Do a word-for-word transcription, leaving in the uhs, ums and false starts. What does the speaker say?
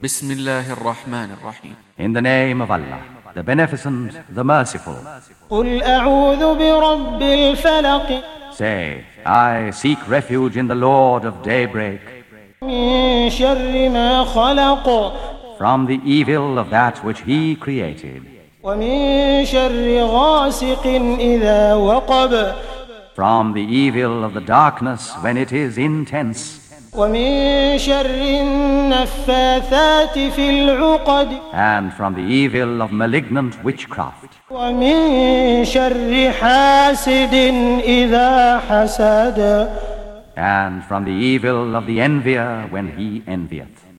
Bismillahir Rahmanir Rahim. In the name of Allah, the Beneficent, the Merciful. قُلْ أَعُوذُ بِرَبِّ الْفَلَقِ. Say, I seek refuge in the Lord of daybreak, مِنْ شَرِّ مَا خَلَقَ. from the evil of that which He created, وَمِنْ شَرِّ غَاسِقٍ إِذَا وَقَبَ. from the evil of the darkness when it is intense, وَمِنْ شَرِّ النَّفَّاثَاتِ فِي الْعُقَدِ. and from the evil of malignant witchcraft, وَمِنْ شَرِّ حَاسِدٍ إِذَا حَسَدَ. and from the evil of the envier when he envieth.